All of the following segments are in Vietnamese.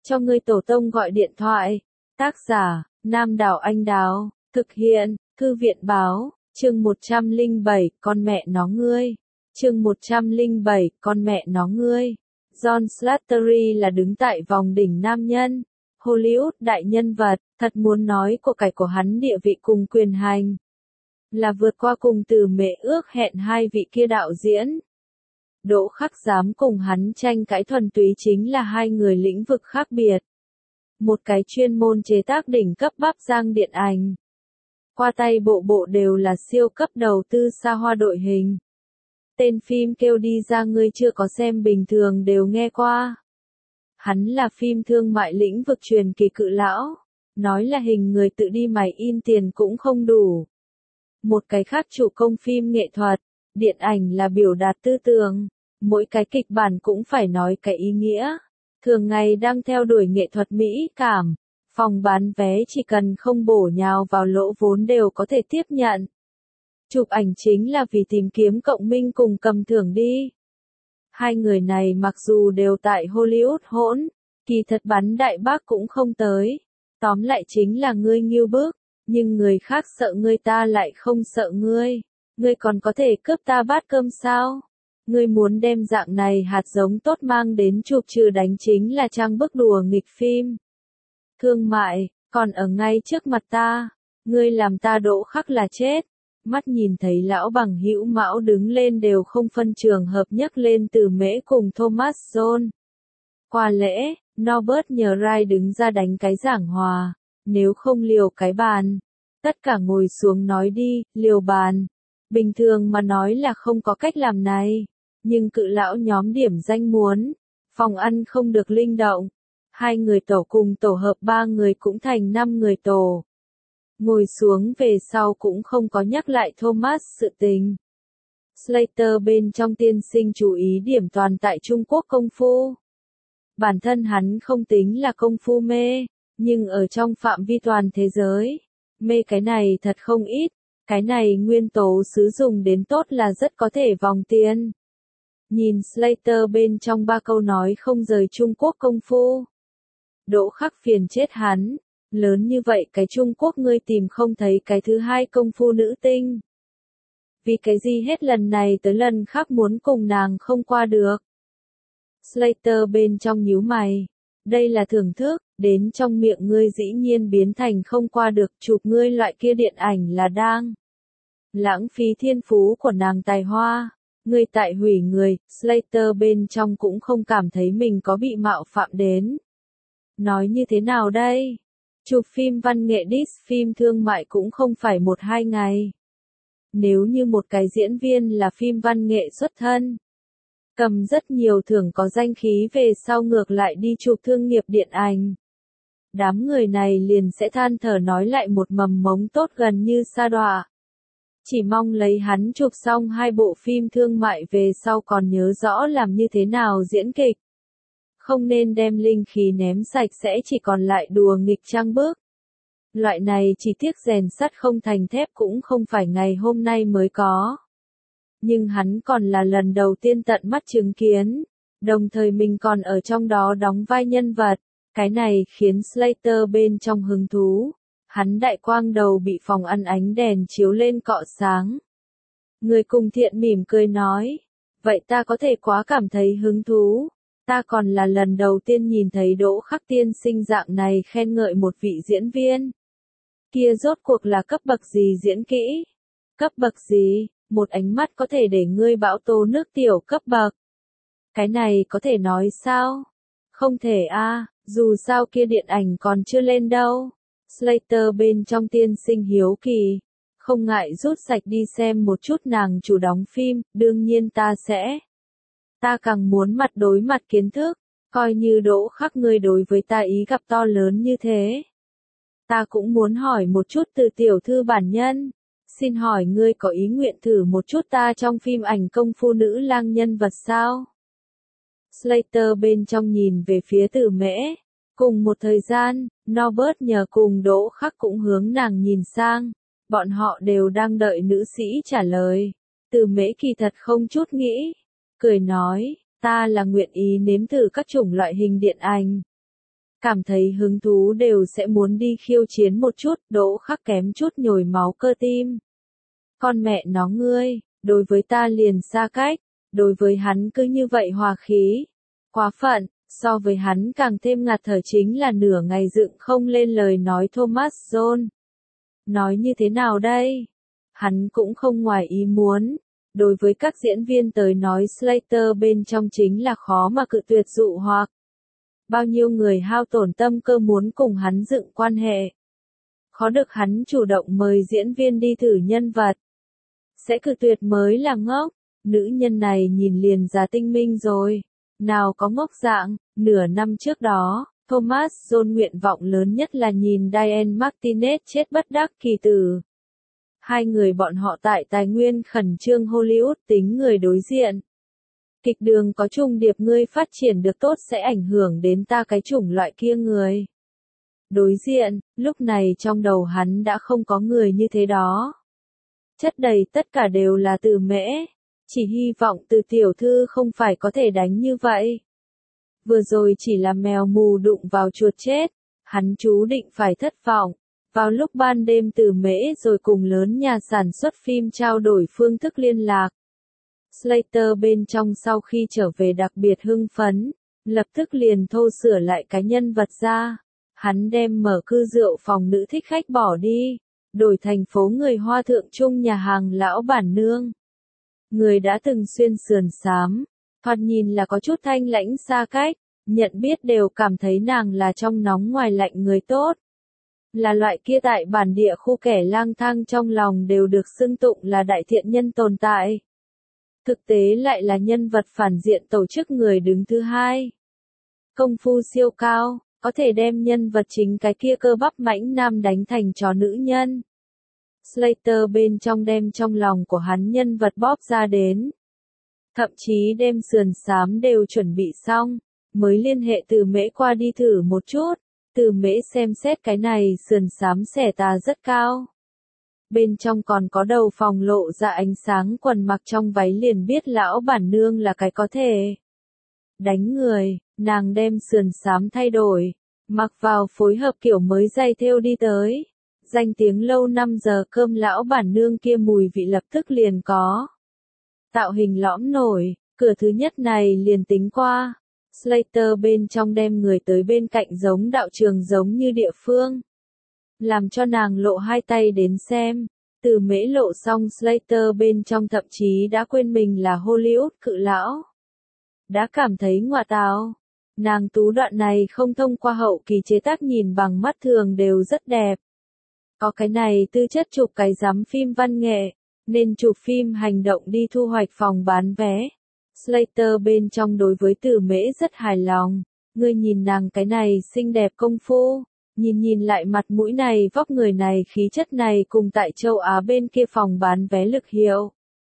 cho ngươi tổ tông gọi điện thoại. Tác giả, Nam Đảo Anh Đào, thực hiện, Thư viện Báo, chương 107, con mẹ nó ngươi. Chương 107, con mẹ nó ngươi. John Slattery là đứng tại vòng đỉnh nam nhân, Hollywood đại nhân vật, thật muốn nói của cải của hắn địa vị cùng quyền hành. Là vượt qua cùng từ mệ ước hẹn hai vị kia đạo diễn. Đỗ Khắc dám cùng hắn tranh cãi thuần túy chính là hai người lĩnh vực khác biệt. Một cái chuyên môn chế tác đỉnh cấp bắp giang điện ảnh. Qua tay bộ bộ đều là siêu cấp đầu tư xa hoa đội hình. Tên phim kêu đi ra ngươi chưa có xem bình thường đều nghe qua. Hắn là phim thương mại lĩnh vực truyền kỳ cự lão. Nói là hình người tự đi máy in tiền cũng không đủ. Một cái khác chủ công phim nghệ thuật, điện ảnh là biểu đạt tư tưởng. Mỗi cái kịch bản cũng phải nói cái ý nghĩa. Thường ngày đang theo đuổi nghệ thuật mỹ cảm. Phòng bán vé chỉ cần không bổ nhào vào lỗ vốn đều có thể tiếp nhận. Chụp ảnh chính là vì tìm kiếm cộng minh cùng cầm thưởng đi. Hai người này mặc dù đều tại Hollywood hỗn, kỳ thật bắn đại bác cũng không tới. Tóm lại chính là ngươi nghêu bức, nhưng người khác sợ ngươi ta lại không sợ ngươi. Ngươi còn có thể cướp ta bát cơm sao? Ngươi muốn đem dạng này hạt giống tốt mang đến chụp trừ đánh chính là trang bức đùa nghịch phim. Thương mại, còn ở ngay trước mặt ta, ngươi làm ta Đỗ Khắc là chết. Mắt nhìn thấy lão bằng hữu Mão đứng lên đều không phân trường hợp nhấc lên từ mễ cùng Thomas John. Qua lễ, Norbert nhờ Rai đứng ra đánh cái giảng hòa, nếu không liều cái bàn. Tất cả ngồi xuống nói đi, liều bàn. Bình thường mà nói là không có cách làm này, nhưng cự lão nhóm điểm danh muốn, phòng ăn không được linh động. Hai người tổ cùng tổ hợp ba người cũng thành 5 người tổ. Ngồi xuống về sau cũng không có nhắc lại Thomas sự tình. Slater bên trong tiên sinh chú ý điểm toàn tại Trung Quốc công phu. Bản thân hắn không tính là công phu mê, nhưng ở trong phạm vi toàn thế giới, mê cái này thật không ít. Cái này nguyên tố sử dụng đến tốt là rất có thể vòng tiền. Nhìn Slater bên trong 3 câu nói không rời Trung Quốc công phu. Đỗ Khắc phiền chết hắn, lớn như vậy cái Trung Quốc ngươi tìm không thấy cái thứ hai công phu nữ tinh. Vì cái gì hết lần này tới lần khác muốn cùng nàng không qua được. Slater bên trong nhíu mày, đây là thưởng thức, đến trong miệng ngươi dĩ nhiên biến thành không qua được chụp ngươi loại kia điện ảnh là đang lãng phí thiên phú của nàng tài hoa. Ngươi tại hủy người, Slater bên trong cũng không cảm thấy mình có bị mạo phạm đến. Nói như thế nào đây? Chụp phim văn nghệ diss phim thương mại cũng không phải 1-2 ngày. Nếu như một cái diễn viên là phim văn nghệ xuất thân, cầm rất nhiều thưởng có danh khí về sau ngược lại đi chụp thương nghiệp điện ảnh. Đám người này liền sẽ than thở nói lại một mầm mống tốt gần như sa đọa. Chỉ mong lấy hắn chụp xong 2 bộ phim thương mại về sau còn nhớ rõ làm như thế nào diễn kịch. Không nên đem linh khí ném sạch sẽ chỉ còn lại đùa nghịch trang bức. Loại này chỉ tiếc rèn sắt không thành thép cũng không phải ngày hôm nay mới có. Nhưng hắn còn là lần đầu tiên tận mắt chứng kiến, đồng thời mình còn ở trong đó đóng vai nhân vật. Cái này khiến Slater bên trong hứng thú. Hắn đại quang đầu bị phòng ăn ánh đèn chiếu lên cọ sáng. Người cùng thiện mỉm cười nói, vậy ta có thể quá cảm thấy hứng thú. Ta còn là lần đầu tiên nhìn thấy Đỗ Khắc tiên sinh dạng này khen ngợi một vị diễn viên. Kia rốt cuộc là cấp bậc gì diễn kỹ? Cấp bậc gì? Một ánh mắt có thể để ngươi bão tố nước tiểu cấp bậc. Cái này có thể nói sao? Không thể a, dù sao kia điện ảnh còn chưa lên đâu. Slater bên trong tiên sinh hiếu kỳ. Không ngại rút sạch đi xem một chút nàng chủ đóng phim, đương nhiên ta sẽ. Ta càng muốn mặt đối mặt kiến thức, coi như Đỗ Khắc ngươi đối với ta ý gặp to lớn như thế. Ta cũng muốn hỏi một chút từ tiểu thư bản nhân. Xin hỏi ngươi có ý nguyện thử một chút ta trong phim ảnh công phu nữ lang nhân vật sao? Slater bên trong nhìn về phía Từ Mễ. Cùng một thời gian, Norbert nhờ cùng Đỗ Khắc cũng hướng nàng nhìn sang. Bọn họ đều đang đợi nữ sĩ trả lời. Từ Mễ kỳ thật không chút nghĩ. Cười nói, ta là nguyện ý nếm thử các chủng loại hình điện ảnh. cảm thấy hứng thú đều sẽ muốn đi khiêu chiến một chút, Đỗ Khắc kém chút nhồi máu cơ tim. Con mẹ nó ngươi, đối với ta liền xa cách, đối với hắn cứ như vậy hòa khí. Quá phận, so với hắn càng thêm ngạt thở chính là nửa ngày dựng không lên lời nói Thomas John. Nói như thế nào đây? Hắn cũng không ngoài ý muốn. Đối với các diễn viên tới nói Slater bên trong chính là khó mà cự tuyệt dụ hoặc. Bao nhiêu người hao tổn tâm cơ muốn cùng hắn dựng quan hệ. Khó được hắn chủ động mời diễn viên đi thử nhân vật. Sẽ cự tuyệt mới là ngốc. Nữ nhân này nhìn liền ra tinh minh rồi. Nào có ngốc dạng, nửa năm trước đó, Thomas John nguyện vọng lớn nhất là nhìn Diane Martinez chết bất đắc kỳ tử. Hai người bọn họ tại tài nguyên khẩn trương Hollywood tính người đối diện. Kịch đường có trùng điệp ngươi phát triển được tốt sẽ ảnh hưởng đến ta cái chủng loại kia người. Đối diện, lúc này trong đầu hắn đã không có người như thế đó. Chất đầy tất cả đều là Từ Mễ. Chỉ hy vọng Từ tiểu thư không phải có thể đánh như vậy. Vừa rồi chỉ là mèo mù đụng vào chuột chết. Hắn chú định phải thất vọng. Vào lúc ban đêm Từ Mễ rồi cùng lớn nhà sản xuất phim trao đổi phương thức liên lạc. Slater bên trong sau khi trở về đặc biệt hưng phấn, lập tức liền thô sửa lại cái nhân vật ra. Hắn đem mở cư rượu phòng nữ thích khách bỏ đi, đổi thành phố người Hoa thượng trung nhà hàng lão bản nương. Người đã từng xuyên sườn xám, thoạt nhìn là có chút thanh lãnh xa cách, nhận biết đều cảm thấy nàng là trong nóng ngoài lạnh người tốt. Là loại kia tại bản địa khu kẻ lang thang trong lòng đều được xưng tụng là đại thiện nhân tồn tại. Thực tế lại là nhân vật phản diện tổ chức người đứng thứ hai. Công phu siêu cao, có thể đem nhân vật chính cái kia cơ bắp mãnh nam đánh thành chó nữ nhân. Slater bên trong đem trong lòng của hắn nhân vật bóp ra đến. Thậm chí đem sườn xám đều chuẩn bị xong, mới liên hệ Từ Mễ qua đi thử một chút. Từ Mễ xem xét cái này sườn xám xẻ tà rất cao. Bên trong còn có đầu phòng lộ ra ánh sáng quần mặc trong váy liền biết lão bản nương là cái có thể đánh người, nàng đem sườn xám thay đổi, mặc vào phối hợp kiểu mới dây thêu đi tới. Danh tiếng lâu 5 giờ cơm lão bản nương kia mùi vị lập tức liền có. Tạo hình lõm nổi, cửa thứ nhất này liền tính qua. Slater bên trong đem người tới bên cạnh giống đạo trường giống như địa phương. Làm cho nàng lộ hai tay đến xem. Từ Mễ lộ xong Slater bên trong thậm chí đã quên mình là Hollywood cự lão. Đã cảm thấy ngọa tào. Nàng tú đoạn này không thông qua hậu kỳ chế tác nhìn bằng mắt thường đều rất đẹp. Có cái này tư chất chụp cái giám phim văn nghệ, nên chụp phim hành động đi thu hoạch phòng bán vé. Slater bên trong đối với Từ Mễ rất hài lòng. Ngươi nhìn nàng cái này xinh đẹp công phu. Nhìn lại mặt mũi này vóc người này khí chất này cùng tại châu Á bên kia phòng bán vé lực hiệu.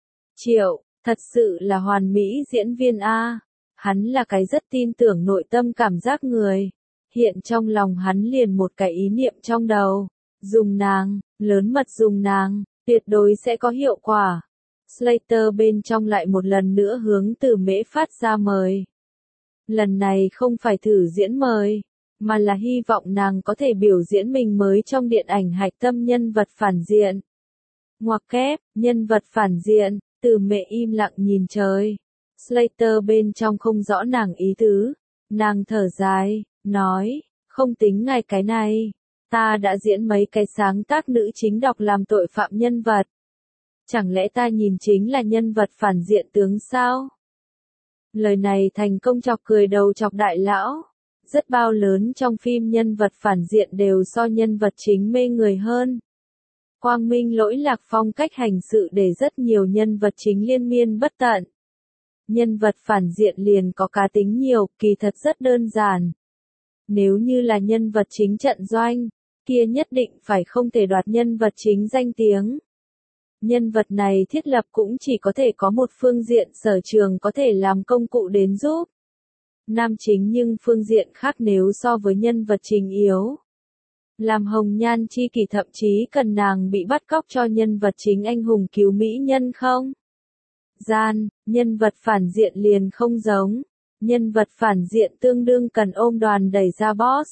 Triệu, thật sự là hoàn mỹ diễn viên A. Hắn là cái rất tin tưởng nội tâm cảm giác người. Hiện trong lòng hắn liền một cái ý niệm trong đầu. Dùng nàng, lớn mật dùng nàng, tuyệt đối sẽ có hiệu quả. Slater bên trong lại một lần nữa hướng Từ Mễ phát ra mời. Lần này không phải thử diễn mời, mà là hy vọng nàng có thể biểu diễn mình mới trong điện ảnh hạch tâm nhân vật phản diện. Ngoặc kép, nhân vật phản diện, Từ Mễ im lặng nhìn trời. Slater bên trong không rõ nàng ý tứ. Nàng thở dài, nói, không tính ngài cái này. Ta đã diễn mấy cái sáng tác nữ chính đọc làm tội phạm nhân vật. Chẳng lẽ ta nhìn chính là nhân vật phản diện tướng sao? Lời này thành công chọc cười đầu chọc đại lão. Rất bao lớn trong phim nhân vật phản diện đều so nhân vật chính mê người hơn. Quang minh lỗi lạc phong cách hành sự để rất nhiều nhân vật chính liên miên bất tận. Nhân vật phản diện liền có cá tính nhiều, kỳ thật rất đơn giản. Nếu như là nhân vật chính trận doanh, kia nhất định phải không thể đoạt nhân vật chính danh tiếng. Nhân vật này thiết lập cũng chỉ có thể có một phương diện sở trường có thể làm công cụ đến giúp. Nam chính nhưng phương diện khác nếu so với nhân vật chính yếu. Làm hồng nhan chi kỷ thậm chí cần nàng bị bắt cóc cho nhân vật chính anh hùng cứu mỹ nhân không? Nhân vật phản diện liền không giống. Nhân vật phản diện tương đương cần ôm đoàn đẩy ra boss.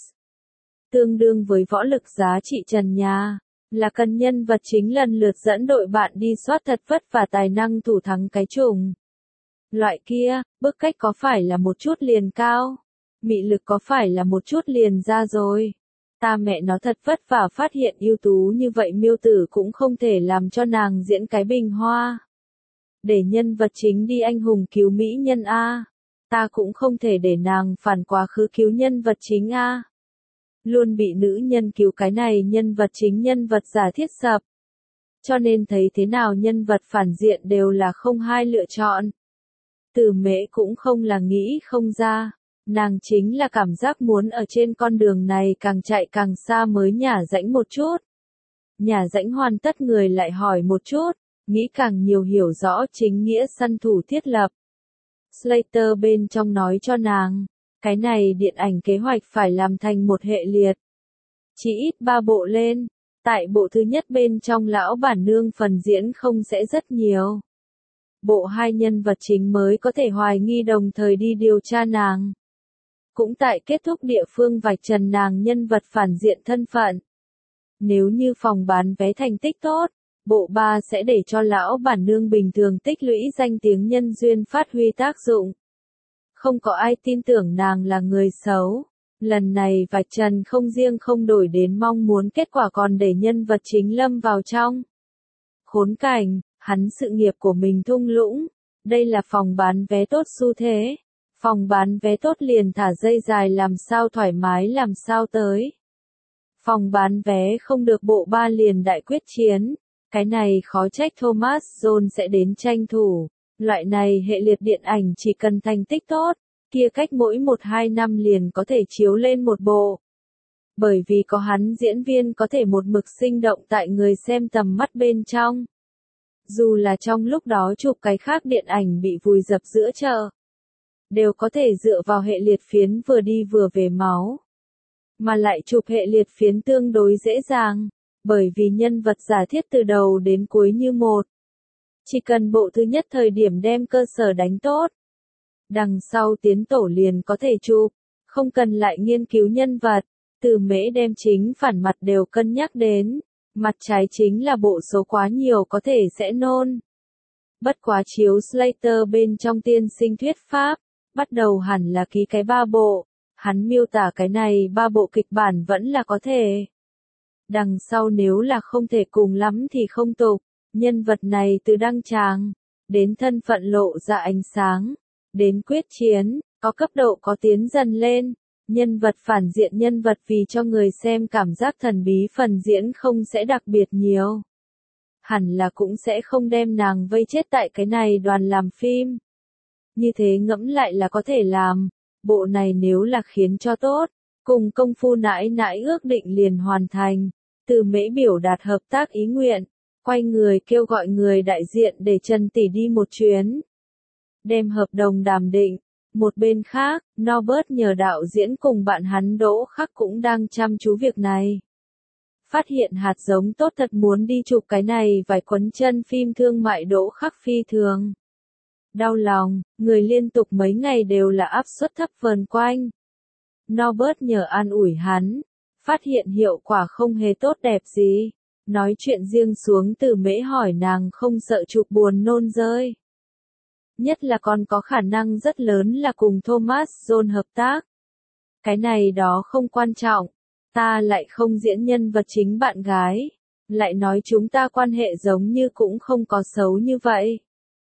Tương đương với võ lực giá trị trần nhà. Là cần nhân vật chính lần lượt dẫn đội bạn đi soát thật vất và tài năng thủ thắng cái trùng. Loại kia, bức cách có phải là một chút liền cao? Mị lực có phải là một chút liền ra rồi? Ta mẹ nó thật vất vả phát hiện ưu tú như vậy miêu tử cũng không thể làm cho nàng diễn cái bình hoa. Để nhân vật chính đi anh hùng cứu mỹ nhân A. Ta cũng không thể để nàng phản quá khứ cứu nhân vật chính A. Luôn bị nữ nhân cứu cái này nhân vật chính nhân vật giả thiết sập. Cho nên thấy thế nào nhân vật phản diện đều là không hai lựa chọn. Từ Mễ cũng không là nghĩ không ra. Nàng chính là cảm giác muốn ở trên con đường này càng chạy càng xa mới nhả rãnh một chút. Nhả rãnh hoàn tất người lại hỏi một chút, nghĩ càng nhiều hiểu rõ chính nghĩa săn thủ thiết lập. Slater bên trong nói cho nàng, cái này điện ảnh kế hoạch phải làm thành một hệ liệt. Chỉ ít 3 bộ lên, tại bộ thứ nhất bên trong lão bản nương phần diễn không sẽ rất nhiều. Bộ 2 nhân vật chính mới có thể hoài nghi đồng thời đi điều tra nàng. Cũng tại kết thúc địa phương vạch trần nàng nhân vật phản diện thân phận. Nếu như phòng bán vé thành tích tốt, bộ 3 sẽ để cho lão bản nương bình thường tích lũy danh tiếng nhân duyên phát huy tác dụng. Không có ai tin tưởng nàng là người xấu. Lần này vạch trần không riêng không đổi đến mong muốn kết quả còn để nhân vật chính lâm vào trong khốn cảnh, hắn sự nghiệp của mình thung lũng. Đây là phòng bán vé tốt xu thế. Phòng bán vé tốt liền thả dây dài làm sao thoải mái làm sao tới. Phòng bán vé không được bộ 3 liền đại quyết chiến. Cái này khó trách Thomas Jones sẽ đến tranh thủ. Loại này hệ liệt điện ảnh chỉ cần thành tích tốt, kia cách mỗi 1-2 năm liền có thể chiếu lên một bộ. Bởi vì có hắn diễn viên có thể một mực sinh động tại người xem tầm mắt bên trong. Dù là trong lúc đó chụp cái khác điện ảnh bị vùi dập giữa chợ, đều có thể dựa vào hệ liệt phiến vừa đi vừa về máu. Mà lại chụp hệ liệt phiến tương đối dễ dàng, bởi vì nhân vật giả thiết từ đầu đến cuối như một. Chỉ cần bộ thứ nhất thời điểm đem cơ sở đánh tốt. Đằng sau tiến tổ liền có thể chụp, không cần lại nghiên cứu nhân vật. Từ Mễ đem chính phản mặt đều cân nhắc đến. Mặt trái chính là bộ số quá nhiều có thể sẽ nôn. Bất quá chiếu Slater bên trong tiên sinh thuyết pháp, bắt đầu hẳn là ký cái 3 bộ. Hắn miêu tả cái này 3 bộ kịch bản vẫn là có thể. Đằng sau nếu là không thể cùng lắm thì không tục. Nhân vật này từ đăng tràng, đến thân phận lộ ra ánh sáng, đến quyết chiến, có cấp độ có tiến dần lên. Nhân vật phản diện nhân vật vì cho người xem cảm giác thần bí phần diễn không sẽ đặc biệt nhiều. Hẳn là cũng sẽ không đem nàng vây chết tại cái này đoàn làm phim. Như thế ngẫm lại là có thể làm. Bộ này nếu là khiến cho tốt, cùng công phu nãi nãi ước định liền hoàn thành. Từ Mễ biểu đạt hợp tác ý nguyện, quay người kêu gọi người đại diện để Trần Tỷ đi một chuyến. Đem hợp đồng đàm định. Một bên khác, Norbert nhờ đạo diễn cùng bạn hắn Đỗ Khắc cũng đang chăm chú việc này. Phát hiện hạt giống tốt thật muốn đi chụp cái này vài quấn chân phim thương mại Đỗ Khắc phi thường. Đau lòng, người liên tục mấy ngày đều là áp suất thấp vờn quanh. Norbert nhờ an ủi hắn, phát hiện hiệu quả không hề tốt đẹp gì. Nói chuyện riêng xuống Từ Mễ hỏi nàng không sợ chụp buồn nôn rơi. Nhất là còn có khả năng rất lớn là cùng Thomas Jones hợp tác. Cái này đó không quan trọng. Ta lại không diễn nhân vật chính bạn gái. Lại nói chúng ta quan hệ giống như cũng không có xấu như vậy.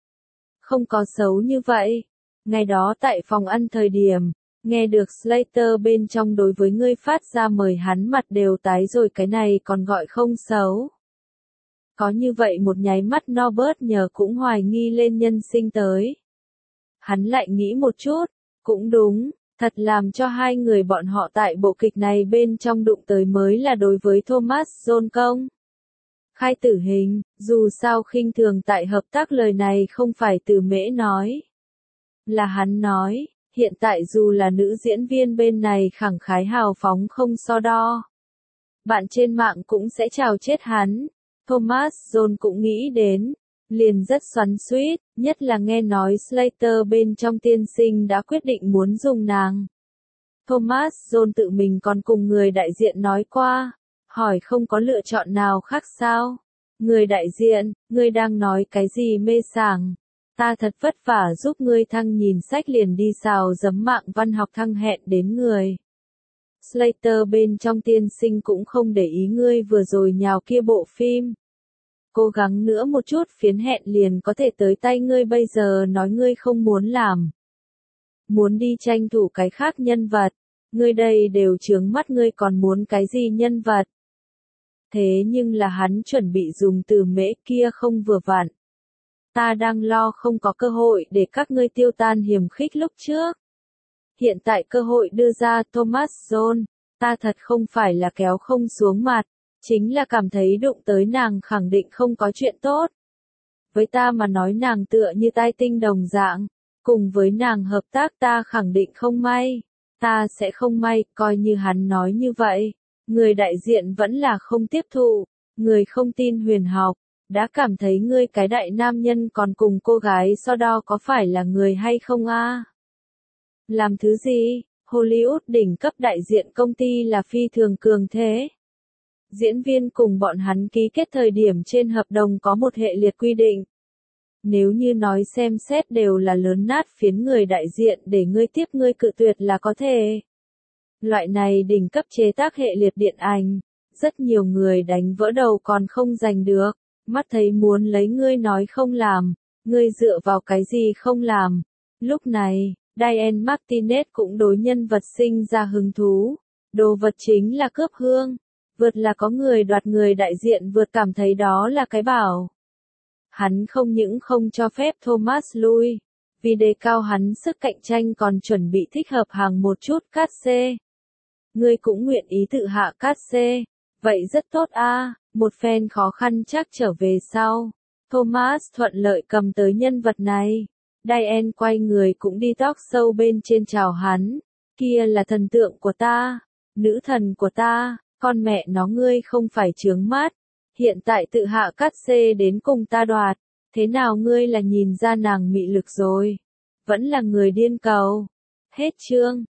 Không có xấu như vậy. Ngày đó tại phòng ăn thời điểm, nghe được Slater bên trong đối với ngươi phát ra mời hắn mặt đều tái rồi cái này còn gọi không xấu. Có như vậy một nháy mắt Norbert nhờ cũng hoài nghi lên nhân sinh tới. Hắn lại nghĩ một chút, cũng đúng, thật làm cho hai người bọn họ tại bộ kịch này bên trong đụng tới mới là đối với Thomas Jones công. Khai tử hình, dù sao khinh thường tại hợp tác lời này không phải Từ Mễ nói. Là hắn nói, hiện tại dù là nữ diễn viên bên này khẳng khái hào phóng không so đo. Bạn trên mạng cũng sẽ chào chết hắn. Thomas Jones cũng nghĩ đến, liền rất xoắn xuýt, nhất là nghe nói Slater bên trong tiên sinh đã quyết định muốn dùng nàng. Thomas Jones tự mình còn cùng người đại diện nói qua, hỏi không có lựa chọn nào khác sao? Người đại diện, ngươi đang nói cái gì mê sảng? Ta thật vất vả giúp ngươi thăng nhìn sách liền đi xào giấm mạng văn học thăng hẹn đến người. Slater bên trong tiên sinh cũng không để ý ngươi vừa rồi nhào kia bộ phim. Cố gắng nữa một chút phiến hẹn liền có thể tới tay ngươi bây giờ nói ngươi không muốn làm. Muốn đi tranh thủ cái khác nhân vật. Ngươi đây đều chướng mắt ngươi còn muốn cái gì nhân vật. Thế nhưng là hắn chuẩn bị dùng từ mễ kia không vừa vặn. Ta đang lo không có cơ hội để các ngươi tiêu tan hiềm khích lúc trước. Hiện tại cơ hội đưa ra Thomas Jones, ta thật không phải là kéo không xuống mặt, chính là cảm thấy đụng tới nàng khẳng định không có chuyện tốt. Với ta mà nói nàng tựa như tai tinh đồng dạng, cùng với nàng hợp tác ta khẳng định không may, ta sẽ không may, coi như hắn nói như vậy. Người đại diện vẫn là không tiếp thụ, người không tin huyền học, đã cảm thấy ngươi cái đại nam nhân còn cùng cô gái so đo có phải là người hay không a? Làm thứ gì? Hollywood đỉnh cấp đại diện công ty là phi thường cường thế. Diễn viên cùng bọn hắn ký kết thời điểm trên hợp đồng có một hệ liệt quy định. Nếu như nói xem xét đều là lớn nát phiến người đại diện để ngươi tiếp ngươi cự tuyệt là có thể. Loại này đỉnh cấp chế tác hệ liệt điện ảnh, rất nhiều người đánh vỡ đầu còn không giành được, mắt thấy muốn lấy ngươi nói không làm, ngươi dựa vào cái gì không làm. Lúc này, Diane Martinez cũng đối nhân vật sinh ra hứng thú, đồ vật chính là cướp hương, vượt là có người đoạt người đại diện vượt cảm thấy đó là cái bảo. Hắn không những không cho phép Thomas lui, vì đề cao hắn sức cạnh tranh còn chuẩn bị thích hợp hàng một chút cát xê. Ngươi cũng nguyện ý tự hạ cát xê, vậy rất tốt a. Một phen khó khăn chắc trở về sau. Thomas thuận lợi cầm tới nhân vật này. Diane quay người cũng đi talk show bên trên chào hắn. Kia là thần tượng của ta, nữ thần của ta, con mẹ nó ngươi không phải chướng mắt. Hiện tại tự hạ cát xê đến cùng ta đoạt, thế nào ngươi là nhìn ra nàng mị lực rồi? Vẫn là người điên cầu. Hết chương.